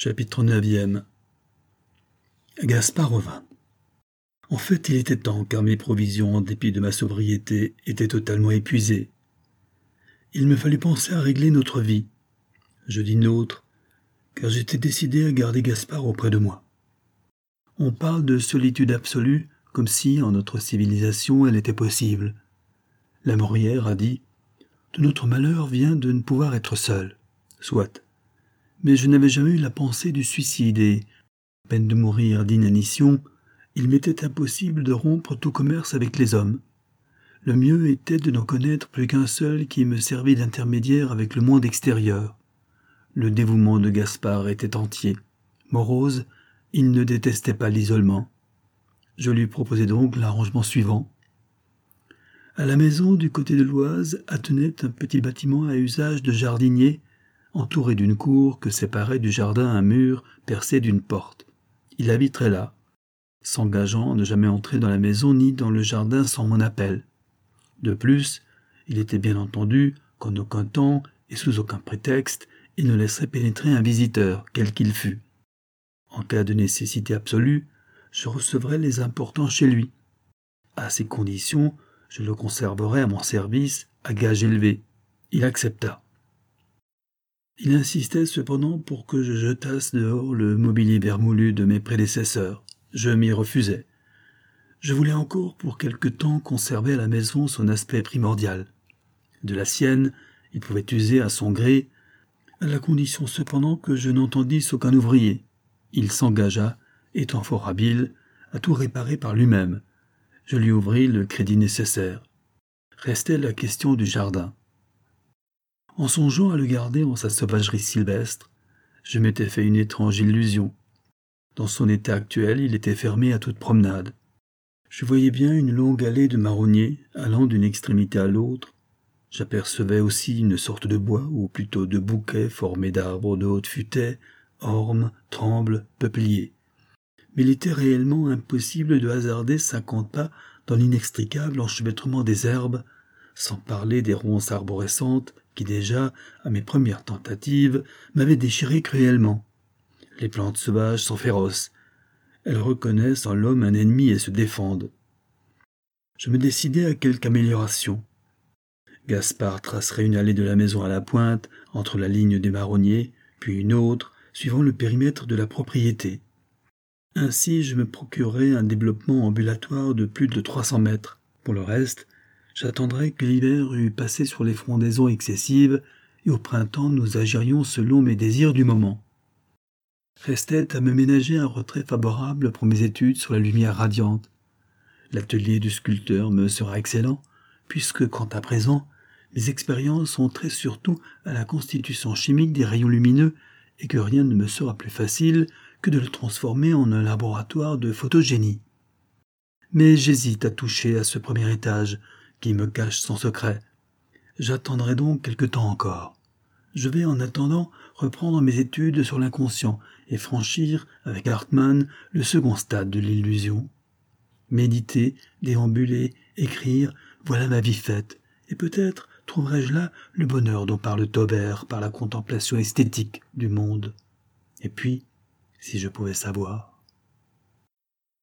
Chapitre 9. Gaspard revint. En fait, il était temps, car mes provisions, en dépit de ma sobriété, étaient totalement épuisées. Il me fallut penser à régler notre vie. Je dis nôtre, car j'étais décidé à garder Gaspard auprès de moi. On parle de solitude absolue, comme si, en notre civilisation, elle était possible. La Morière a dit « De notre malheur vient de ne pouvoir être seul. » Soit. Mais je n'avais jamais eu la pensée du suicide et, à peine de mourir d'inanition, il m'était impossible de rompre tout commerce avec les hommes. Le mieux était de n'en connaître plus qu'un seul qui me servît d'intermédiaire avec le monde extérieur. Le dévouement de Gaspard était entier. Morose, il ne détestait pas l'isolement. Je lui proposai donc l'arrangement suivant. À la maison du côté de l'Oise attenait un petit bâtiment à usage de jardinier, entouré d'une cour que séparait du jardin un mur percé d'une porte. Il habiterait là, s'engageant à ne jamais entrer dans la maison ni dans le jardin sans mon appel. De plus, il était bien entendu qu'en aucun temps et sous aucun prétexte, il ne laisserait pénétrer un visiteur, quel qu'il fût. En cas de nécessité absolue, je recevrais les importants chez lui. À ces conditions, je le conserverais à mon service à gage élevé. Il accepta. Il insistait cependant pour que je jetasse dehors le mobilier vermoulu de mes prédécesseurs. Je m'y refusais. Je voulais encore pour quelque temps conserver à la maison son aspect primordial. De la sienne, il pouvait user à son gré, à la condition cependant que je n'entendisse aucun ouvrier. Il s'engagea, étant fort habile, à tout réparer par lui-même. Je lui ouvris le crédit nécessaire. Restait la question du jardin. En songeant à le garder en sa sauvagerie sylvestre, je m'étais fait une étrange illusion. Dans son état actuel, il était fermé à toute promenade. Je voyais bien une longue allée de marronniers allant d'une extrémité à l'autre. J'apercevais aussi une sorte de bois, ou plutôt de bouquet formé d'arbres de haute futaie, ormes, trembles, peupliers. Mais il était réellement impossible de hasarder 50 pas dans l'inextricable enchevêtrement des herbes, sans parler des ronces arborescentes qui déjà, à mes premières tentatives, m'avaient déchiré cruellement. Les plantes sauvages sont féroces. Elles reconnaissent en l'homme un ennemi et se défendent. Je me décidai à quelque amélioration. Gaspard tracerait une allée de la maison à la pointe, entre la ligne des marronniers, puis une autre, suivant le périmètre de la propriété. Ainsi, je me procurerai un développement ambulatoire de plus de 300 mètres. Pour le reste, j'attendrai que l'hiver eût passé sur les frondaisons excessives, et au printemps nous agirions selon mes désirs du moment. Restait à me ménager un retrait favorable pour mes études sur la lumière radiante. L'atelier du sculpteur me sera excellent, puisque, quant à présent, mes expériences sont très surtout à la constitution chimique des rayons lumineux et que rien ne me sera plus facile que de le transformer en un laboratoire de photogénie. Mais j'hésite à toucher à ce premier étage qui me cache son secret. J'attendrai donc quelque temps encore. Je vais en attendant reprendre mes études sur l'inconscient et franchir, avec Hartmann, le second stade de l'illusion. Méditer, déambuler, écrire, voilà ma vie faite, et peut-être trouverai-je là le bonheur dont parle Taubert par la contemplation esthétique du monde. Et puis, si je pouvais savoir...